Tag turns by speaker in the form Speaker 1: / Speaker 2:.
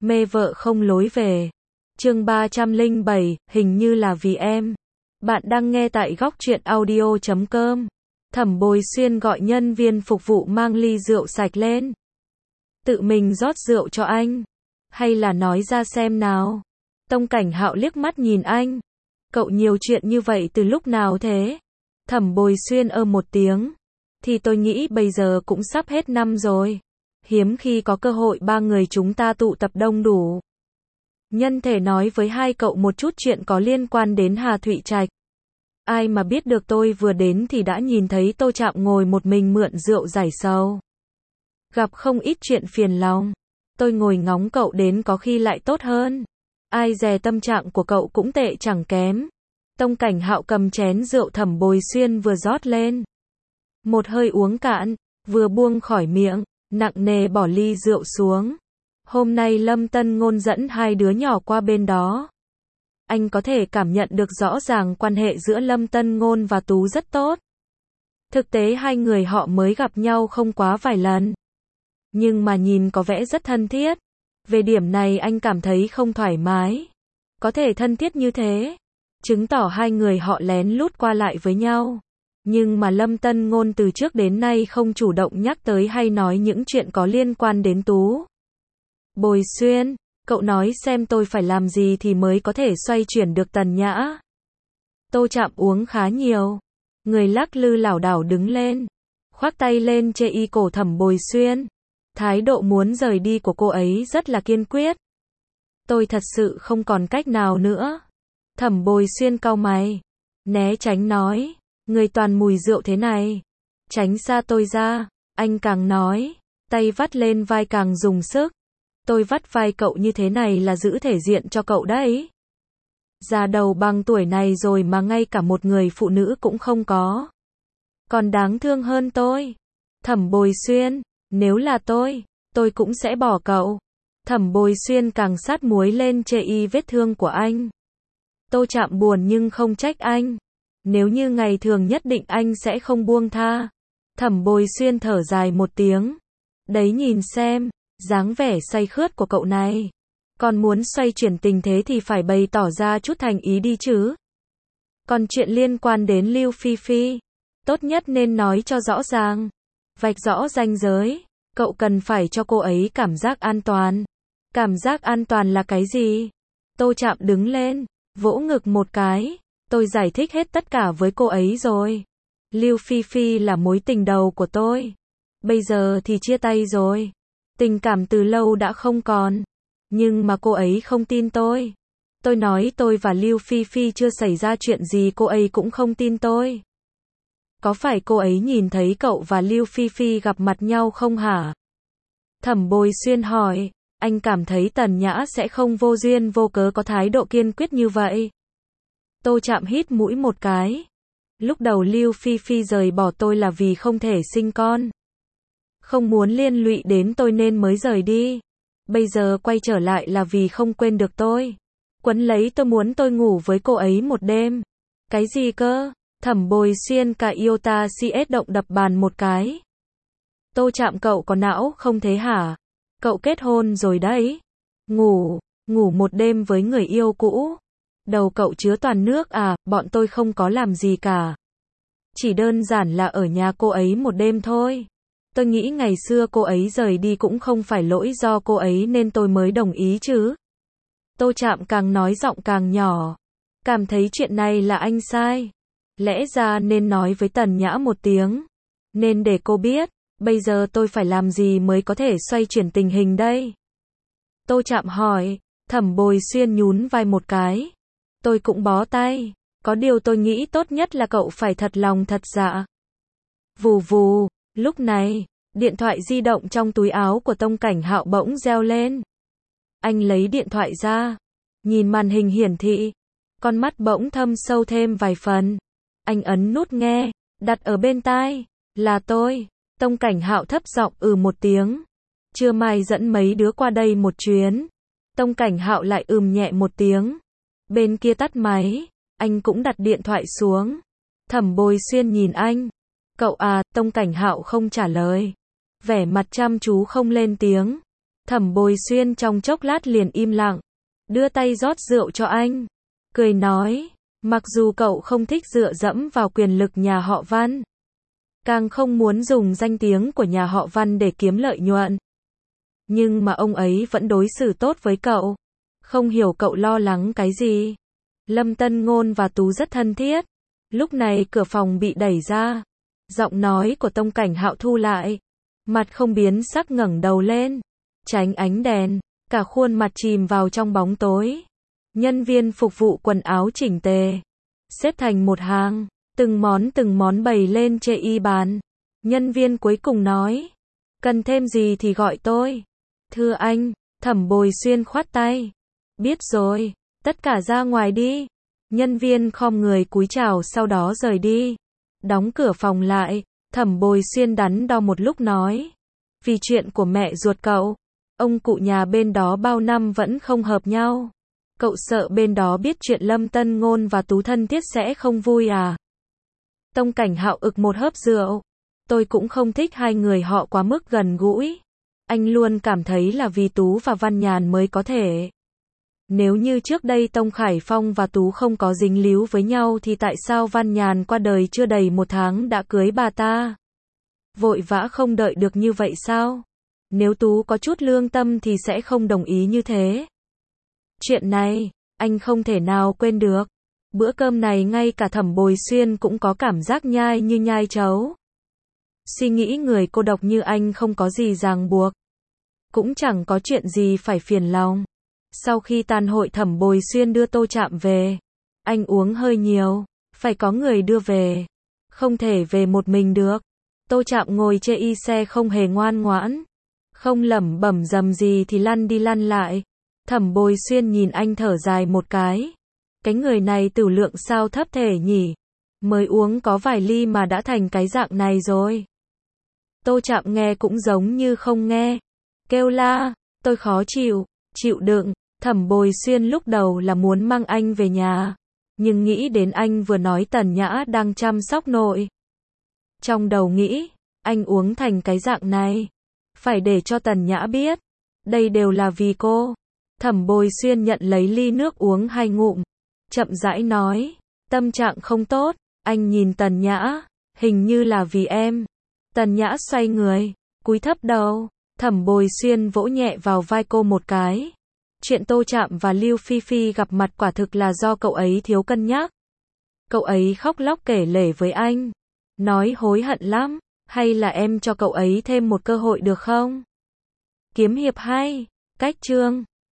Speaker 1: Mê vợ không lối về. Chương 307, hình như là vì em. Bạn đang nghe tại góc truyện audio.com. Thẩm Bồi Xuyên gọi nhân viên phục vụ mang ly rượu sạch lên. Tự mình rót rượu cho anh. Hay là nói ra xem nào. Tông Cảnh Hạo liếc mắt nhìn anh. Cậu nhiều chuyện như vậy từ lúc nào thế? Thẩm Bồi Xuyên một tiếng. Thì tôi nghĩ bây giờ cũng sắp hết năm rồi. Hiếm khi có cơ hội ba người chúng ta tụ tập đông đủ. Nhân thể nói với hai cậu một chút chuyện có liên quan đến Hà Thụy Trạch. Ai mà biết được tôi vừa đến thì đã nhìn thấy Tô Trạm ngồi một mình mượn rượu giải sầu. Gặp không ít chuyện phiền lòng. Tôi ngồi ngóng cậu đến có khi lại tốt hơn. Ai dè tâm trạng của cậu cũng tệ chẳng kém. Tông Cảnh Hạo cầm chén rượu Thẩm Bồi Xuyên vừa rót lên. Một hơi uống cạn, vừa buông khỏi miệng, nặng nề bỏ ly rượu xuống. Hôm nay Lâm Tân Ngôn dẫn hai đứa nhỏ qua bên đó. Anh có thể cảm nhận được rõ ràng quan hệ giữa Lâm Tân Ngôn và Tú rất tốt. Thực tế hai người họ mới gặp nhau không quá vài lần. Nhưng mà nhìn có vẻ rất thân thiết. Về điểm này anh cảm thấy không thoải mái. Có thể thân thiết như thế, chứng tỏ hai người họ lén lút qua lại với nhau. Nhưng mà Lâm Tân Ngôn từ trước đến nay không chủ động nhắc tới hay nói những chuyện có liên quan đến Tú. Bồi Xuyên, cậu nói xem tôi phải làm gì thì mới có thể xoay chuyển được Tần Nhã. Tô Trạm uống khá nhiều. Người lắc lư lảo đảo đứng lên. Khoác tay lên chê y cổ Thẩm Bồi Xuyên. Thái độ muốn rời đi của cô ấy rất là kiên quyết. Tôi thật sự không còn cách nào nữa. Thẩm Bồi Xuyên cau mày. Né tránh nói. Người toàn mùi rượu thế này. Tránh xa tôi ra. Anh càng nói. Tay vắt lên vai càng dùng sức. Tôi vắt vai cậu như thế này là giữ thể diện cho cậu đấy. Già đầu bằng tuổi này rồi mà ngay cả một người phụ nữ cũng không có. Còn đáng thương hơn tôi. Thẩm Bồi Xuyên, nếu là tôi cũng sẽ bỏ cậu. Thẩm Bồi Xuyên càng sát muối lên chê y vết thương của anh. Tô Trạm buồn nhưng không trách anh. Nếu như ngày thường nhất định anh sẽ không buông tha. Thẩm Bồi Xuyên thở dài một tiếng. Đấy nhìn xem, dáng vẻ say khướt của cậu này. Còn muốn xoay chuyển tình thế thì phải bày tỏ ra chút thành ý đi chứ. Còn chuyện liên quan đến Lưu Phi Phi, tốt nhất nên nói cho rõ ràng. Vạch rõ ranh giới. Cậu cần phải cho cô ấy cảm giác an toàn. Cảm giác an toàn là cái gì? Tô Trạm đứng lên, vỗ ngực một cái. Tôi giải thích hết tất cả với cô ấy rồi. Lưu Phi Phi là mối tình đầu của tôi. Bây giờ thì chia tay rồi. Tình cảm từ lâu đã không còn. Nhưng mà cô ấy không tin tôi. Tôi nói tôi và Lưu Phi Phi chưa xảy ra chuyện gì cô ấy cũng không tin tôi. Có phải cô ấy nhìn thấy cậu và Lưu Phi Phi gặp mặt nhau không hả? Thẩm Bồi Xuyên hỏi. Anh cảm thấy Tần Nhã sẽ không vô duyên vô cớ có thái độ kiên quyết như vậy. Tô Trạm hít mũi một cái. Lúc đầu Lưu Phi Phi rời bỏ tôi là vì không thể sinh con. Không muốn liên lụy đến tôi nên mới rời đi. Bây giờ quay trở lại là vì không quên được tôi. Quấn lấy tôi muốn tôi ngủ với cô ấy một đêm. Cái gì cơ? Thẩm Bồi Xuyên cả iota CS động đập bàn một cái. Tô Trạm cậu có não không thế hả? Cậu kết hôn rồi đấy. Ngủ một đêm với người yêu cũ. Đầu cậu chứa toàn nước à, bọn tôi không có làm gì cả. Chỉ đơn giản là ở nhà cô ấy một đêm thôi. Tôi nghĩ ngày xưa cô ấy rời đi cũng không phải lỗi do cô ấy nên tôi mới đồng ý chứ. Tô Trạm càng nói giọng càng nhỏ. Cảm thấy chuyện này là anh sai. Lẽ ra nên nói với Tần Nhã một tiếng. Nên để cô biết. Bây giờ tôi phải làm gì mới có thể xoay chuyển tình hình đây? Tô Trạm hỏi. Thẩm Bồi Xuyên nhún vai một cái. Tôi cũng bó tay. Có điều tôi nghĩ tốt nhất là cậu phải thật lòng thật dạ. Vù vù. Lúc này, điện thoại di động trong túi áo của Tông Cảnh Hạo bỗng reo lên. Anh lấy điện thoại ra. Nhìn màn hình hiển thị. Con mắt bỗng thâm sâu thêm vài phần. Anh ấn nút nghe. Đặt ở bên tai. Là tôi. Tông Cảnh Hạo thấp giọng một tiếng. Trưa mai dẫn mấy đứa qua đây một chuyến. Tông Cảnh Hạo lại nhẹ một tiếng. Bên kia tắt máy. Anh cũng đặt điện thoại xuống. Thẩm Bồi Xuyên nhìn anh. Cậu à, Tông Cảnh Hạo không trả lời. Vẻ mặt chăm chú không lên tiếng. Thẩm Bồi Xuyên trong chốc lát liền im lặng, đưa tay rót rượu cho anh, cười nói, mặc dù cậu không thích dựa dẫm vào quyền lực nhà họ Văn, càng không muốn dùng danh tiếng của nhà họ Văn để kiếm lợi nhuận, nhưng mà ông ấy vẫn đối xử tốt với cậu, không hiểu cậu lo lắng cái gì. Lâm Tân Ngôn và Tú rất thân thiết. Lúc này cửa phòng bị đẩy ra, giọng nói của Tông Cảnh Hạo thu lại, mặt không biến sắc ngẩng đầu lên, tránh ánh đèn, cả khuôn mặt chìm vào trong bóng tối. Nhân viên phục vụ quần áo chỉnh tề, xếp thành một hàng, từng món bày lên trên y bàn. Nhân viên cuối cùng nói, cần thêm gì thì gọi tôi. Thưa anh, Thẩm Bồi Xuyên khoát tay. Biết rồi, tất cả ra ngoài đi. Nhân viên khom người cúi chào sau đó rời đi. Đóng cửa phòng lại, Thẩm Bồi Xuyên đắn đo một lúc nói, vì chuyện của mẹ ruột cậu, ông cụ nhà bên đó bao năm vẫn không hợp nhau. Cậu sợ bên đó biết chuyện Lâm Tân Ngôn và Tú thân thiết sẽ không vui à? Tông Cảnh Hạo ực một hớp rượu. Tôi cũng không thích hai người họ quá mức gần gũi. Anh luôn cảm thấy là vì Tú và Văn Nhàn mới có thể. Nếu như trước đây Tông Khải Phong và Tú không có dính líu với nhau thì tại sao Văn Nhàn qua đời chưa đầy 1 tháng đã cưới bà ta? Vội vã không đợi được như vậy sao? Nếu Tú có chút lương tâm thì sẽ không đồng ý như thế. Chuyện này, anh không thể nào quên được. Bữa cơm này ngay cả Thẩm Bồi Xuyên cũng có cảm giác nhai như nhai trấu. Suy nghĩ người cô độc như anh không có gì ràng buộc, cũng chẳng có chuyện gì phải phiền lòng. Sau khi tan hội Thẩm Bồi Xuyên đưa Tô Trạm về. Anh uống hơi nhiều, phải có người đưa về. Không thể về một mình được. Tô Trạm ngồi trên y xe không hề ngoan ngoãn. Không lẩm bẩm dầm gì thì lăn đi lăn lại. Thẩm Bồi Xuyên nhìn anh thở dài một cái. Cái người này tử lượng sao thấp thể nhỉ? Mới uống có vài ly mà đã thành cái dạng này rồi. Tô Trạm nghe cũng giống như không nghe. Kêu la, tôi khó chịu, chịu đựng. Thẩm Bồi Xuyên lúc đầu là muốn mang anh về nhà, nhưng nghĩ đến anh vừa nói Tần Nhã đang chăm sóc nội. Trong đầu nghĩ, anh uống thành cái dạng này, phải để cho Tần Nhã biết, đây đều là vì cô. Thẩm Bồi Xuyên nhận lấy ly nước uống 2 ngụm, chậm rãi nói, tâm trạng không tốt, anh nhìn Tần Nhã, hình như là vì em. Tần Nhã xoay người, cúi thấp đầu, Thẩm Bồi Xuyên vỗ nhẹ vào vai cô một cái. Chuyện Tô Trạm và Lưu Phi Phi gặp mặt quả thực là do cậu ấy thiếu cân nhắc. Cậu ấy khóc lóc kể lể với anh, nói hối hận lắm, hay là em cho cậu ấy thêm một cơ hội được không? Kiếm hiệp hay, cách chương